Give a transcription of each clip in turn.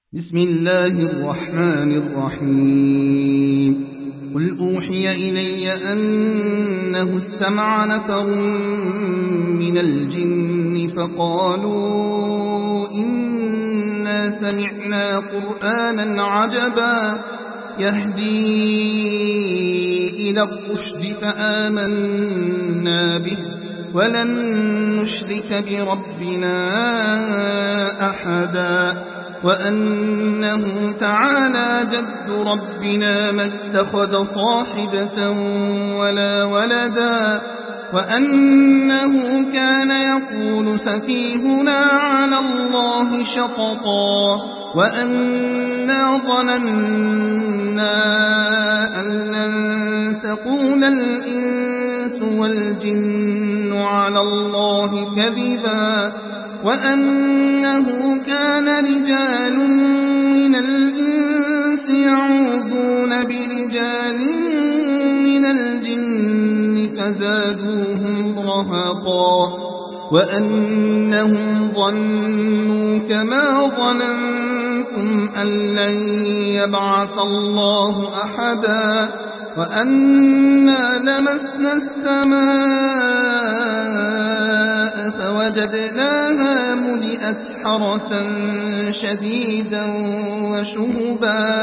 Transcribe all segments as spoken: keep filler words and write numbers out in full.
بسم الله الرحمن الرحيم قل أوحي إلي أنه استمع نفر من الجن فقالوا إنا سمعنا قرآنا عجبا يهدي إلى الرشد فآمنا به ولن نشرك بربنا أحدا وأنه تعالى جد ربنا ما اتخذ صاحبة ولا ولدا وأنه كان يقول سفيهنا على الله شططا وأنا ظننا أن لن تقول الإنس والجن على الله كذبا وأنه كان رجال من الإنس يعوذون برجال من الجن فزادوهم رهقا وأنهم ظنوا كما ظننتم أن لن يبعث الله أحدا وأنا لمسنا السماء فوجدناها ملئت حرسا شديدا وشهبا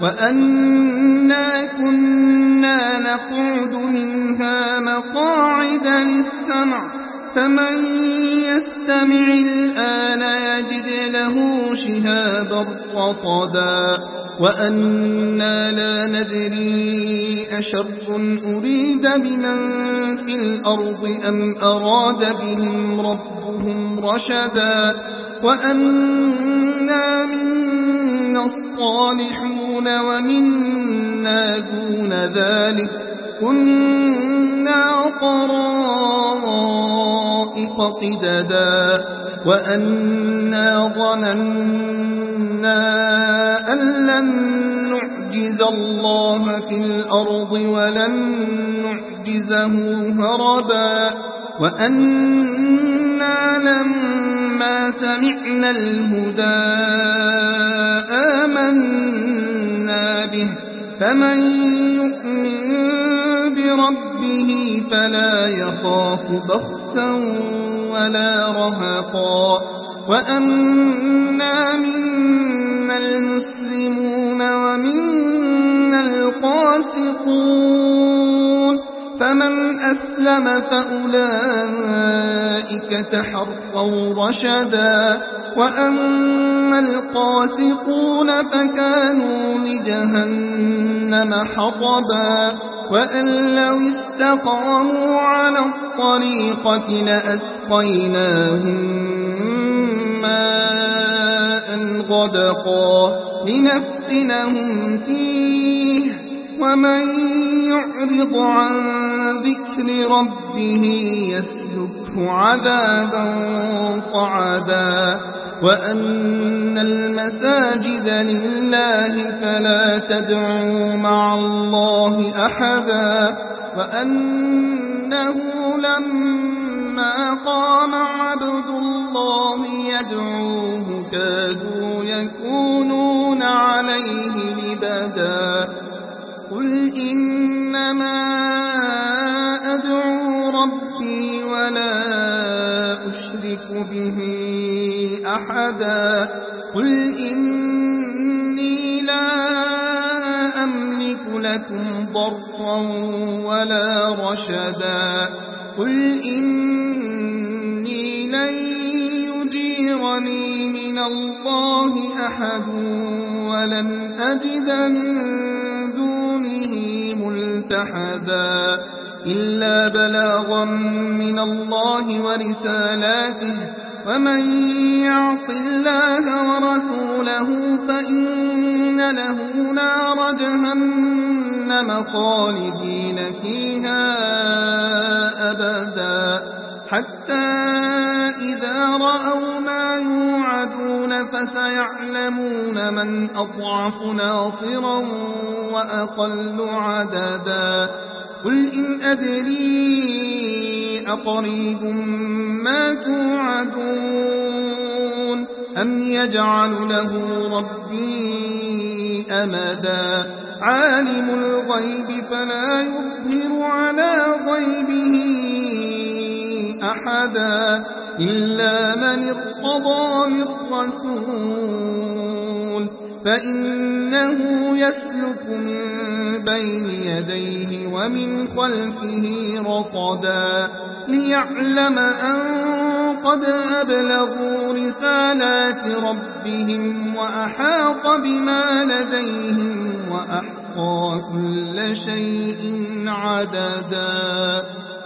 وأنا كنا نقعد منها مقاعد للسمع فمن يستمع الآن يجد له شهابا رصدا وأنا لا ندري أشر أريد بمن في الأرض أم أراد بهم ربهم رشدا وأنا منا الصالحون ومنا دون ذلك كنا طرائق قددا وأنا ظننا أن لن نعجز الله في الأرض ولن نعجزه هربا وأنا لما سمعنا الهدى آمنا به فمن يؤمن بربه فلا يخاف بخسا ولا رهقا وأنا منا المسلمون ومنا القاسطون فمن أسلم فأولئك تحروا رشدا وأما القاسطون فكانوا لجهنم حطبا وأن لو استقاموا على الطريقة لأسقيناهم ماء غدقا لنفتنهم فيه ومن يعرض عن ذكر ربه يسلكه عذابا صعدا وأن المساجد لله فلا تدعوا مع الله أحدا وأنه لما قام عبد الله يدعوه كادوا يكونون عليه لبدا قل إنما أدعو ربي ولا أشرك به أحدا قل إني لا أملك لكم ضرا ولا رشدا قل إني لن يجيرني من الله أحد ولن أجد من دونه ملتحدا إلا بلاغا من الله ورسالاته ومن يعص الله ورسوله فإن له نار جهنم خالدين فيها أبدا حتى إذا رأوا ما يوعدون فسيعلمون من أضعف ناصرا وأقل عددا قل إن أدري أقريب ما توعدون أم يجعل له ربي أمدا عالم الغيب فلا يظهر على غيبه أحدا إلا من ارتضى من رسول فإنه يسلك من بين يديه ومن خلفه رصدا ليعلم أن قد أبلغوا رسالات ربهم وأحاط بما لديهم وأحصى كل شيء عددا.